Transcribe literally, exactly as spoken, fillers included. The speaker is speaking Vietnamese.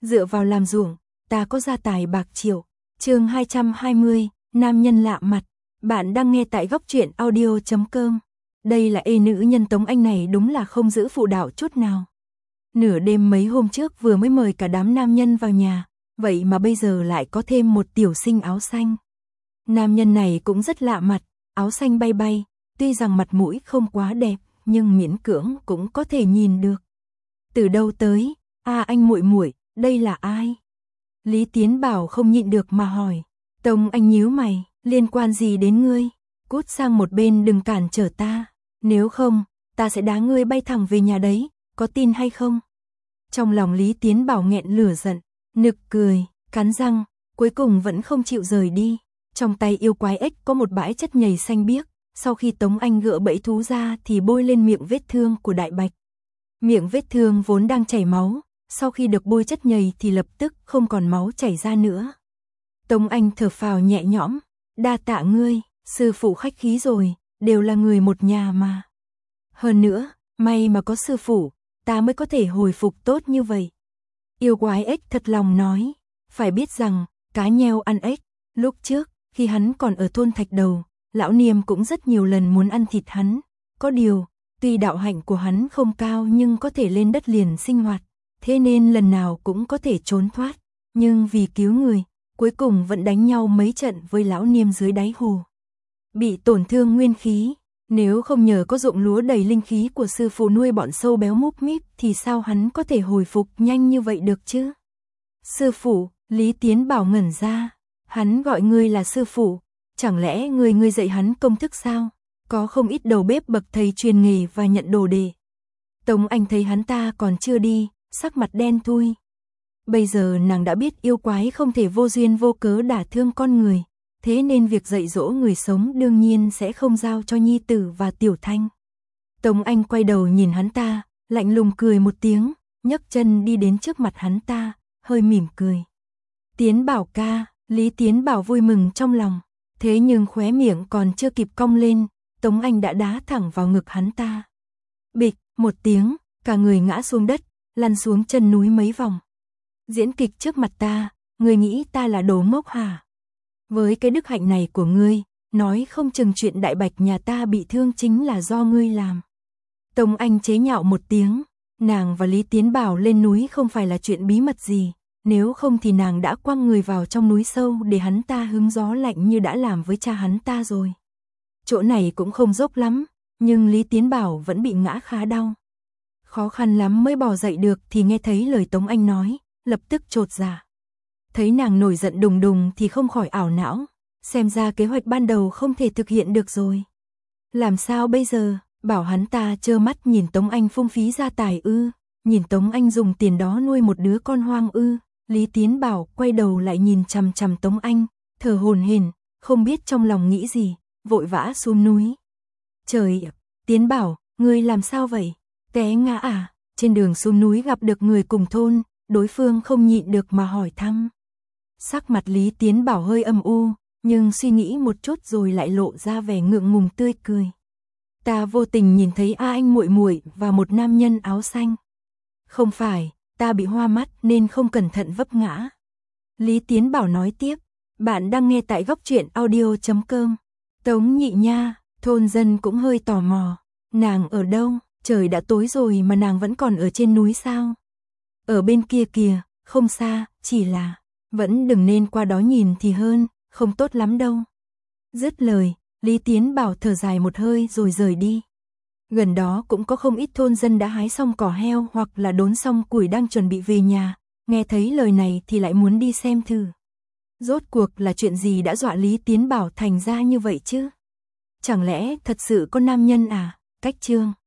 dựa vào làm ruộng, ta có gia tài bạc triệu. Chương hai trăm hai mươi, nam nhân lạ mặt. Bạn đang nghe tại góc truyện audio chấm com. Đây là ê nữ nhân Tống Anh này đúng là không giữ phụ đạo chút nào. Nửa đêm mấy hôm trước vừa mới mời cả đám nam nhân vào nhà, vậy mà bây giờ lại có thêm một tiểu sinh áo xanh. Nam nhân này cũng rất lạ mặt, áo xanh bay bay, tuy rằng mặt mũi không quá đẹp, nhưng miễn cưỡng cũng có thể nhìn được. Từ đâu tới? À anh muội muội, đây là ai? Lý Tiến Bảo không nhịn được mà hỏi. Tống Anh nhíu mày, liên quan gì đến ngươi? Cút sang một bên đừng cản trở ta, nếu không, ta sẽ đá ngươi bay thẳng về nhà đấy, có tin hay không? Trong lòng Lý Tiến Bảo nghẹn lửa giận, nực cười, cắn răng, cuối cùng vẫn không chịu rời đi. Trong tay yêu quái ếch có một bãi chất nhầy xanh biếc, sau khi Tống Anh gỡ bẫy thú ra thì bôi lên miệng vết thương của Đại Bạch. Miệng vết thương vốn đang chảy máu, sau khi được bôi chất nhầy thì lập tức không còn máu chảy ra nữa. Tống Anh thở phào nhẹ nhõm, đa tạ ngươi, sư phụ khách khí rồi, đều là người một nhà mà. Hơn nữa, may mà có sư phụ, ta mới có thể hồi phục tốt như vậy. Yêu quái ếch thật lòng nói, phải biết rằng, cá nheo ăn ếch, lúc trước, khi hắn còn ở thôn Thạch Đầu, lão Niêm cũng rất nhiều lần muốn ăn thịt hắn, có điều, tuy đạo hạnh của hắn không cao nhưng có thể lên đất liền sinh hoạt, thế nên lần nào cũng có thể trốn thoát, nhưng vì cứu người, cuối cùng vẫn đánh nhau mấy trận với lão Niêm dưới đáy hồ. Bị tổn thương nguyên khí, nếu không nhờ có ruộng lúa đầy linh khí của sư phụ nuôi bọn sâu béo múp míp thì sao hắn có thể hồi phục nhanh như vậy được chứ? Sư phụ, Lý Tiến Bảo ngẩn ra, hắn gọi ngươi là sư phụ, chẳng lẽ ngươi ngươi dạy hắn công thức sao? Có không ít đầu bếp bậc thầy truyền nghề và nhận đồ đề. Tống Anh thấy hắn ta còn chưa đi, sắc mặt đen thui. Bây giờ nàng đã biết yêu quái không thể vô duyên vô cớ đả thương con người, thế nên việc dạy dỗ người sống đương nhiên sẽ không giao cho nhi tử và Tiểu Thanh. Tống Anh quay đầu nhìn hắn ta, lạnh lùng cười một tiếng, nhấc chân đi đến trước mặt hắn ta, hơi mỉm cười. Tiến Bảo ca, Lý Tiến Bảo vui mừng trong lòng, thế nhưng khóe miệng còn chưa kịp cong lên, Tống Anh đã đá thẳng vào ngực hắn ta. Bịch, một tiếng, cả người ngã xuống đất, lăn xuống chân núi mấy vòng. Diễn kịch trước mặt ta, ngươi nghĩ ta là đồ ngốc hả? Với cái đức hạnh này của ngươi, nói không chừng chuyện Đại Bạch nhà ta bị thương chính là do ngươi làm. Tống Anh chế nhạo một tiếng, nàng và Lý Tiến Bảo lên núi không phải là chuyện bí mật gì, nếu không thì nàng đã quăng người vào trong núi sâu để hắn ta hứng gió lạnh như đã làm với cha hắn ta rồi. Chỗ này cũng không dốc lắm, nhưng Lý Tiến Bảo vẫn bị ngã khá đau. Khó khăn lắm mới bò dậy được thì nghe thấy lời Tống Anh nói, lập tức chột dạ. Thấy nàng nổi giận đùng đùng thì không khỏi ảo não, xem ra kế hoạch ban đầu không thể thực hiện được rồi. Làm sao bây giờ, bảo hắn ta trơ mắt nhìn Tống Anh phung phí gia tài ư, nhìn Tống Anh dùng tiền đó nuôi một đứa con hoang ư. Lý Tiến Bảo quay đầu lại nhìn chằm chằm Tống Anh, thở hổn hển, không biết trong lòng nghĩ gì, vội vã xuống núi. Trời ạ, Tiến Bảo, ngươi làm sao vậy? Té ngã à? Trên đường xuống núi gặp được người cùng thôn, đối phương không nhịn được mà hỏi thăm. Sắc mặt Lý Tiến Bảo hơi âm u, nhưng suy nghĩ một chút rồi lại lộ ra vẻ ngượng ngùng tươi cười. Ta vô tình nhìn thấy A Anh muội muội và một nam nhân áo xanh. Không phải, ta bị hoa mắt nên không cẩn thận vấp ngã. Lý Tiến Bảo nói tiếp, bạn đang nghe tại góc truyện audio chấm com. Tống Nhị Nha, thôn dân cũng hơi tò mò, nàng ở đâu? Trời đã tối rồi mà nàng vẫn còn ở trên núi sao? Ở bên kia kìa, không xa, chỉ là, vẫn đừng nên qua đó nhìn thì hơn, không tốt lắm đâu. Dứt lời, Lý Tiến Bảo thở dài một hơi rồi rời đi. Gần đó cũng có không ít thôn dân đã hái xong cỏ heo hoặc là đốn xong củi đang chuẩn bị về nhà, nghe thấy lời này thì lại muốn đi xem thử. Rốt cuộc là chuyện gì đã dọa Lý Tiến Bảo thành ra như vậy chứ? Chẳng lẽ thật sự có nam nhân à? Cách chương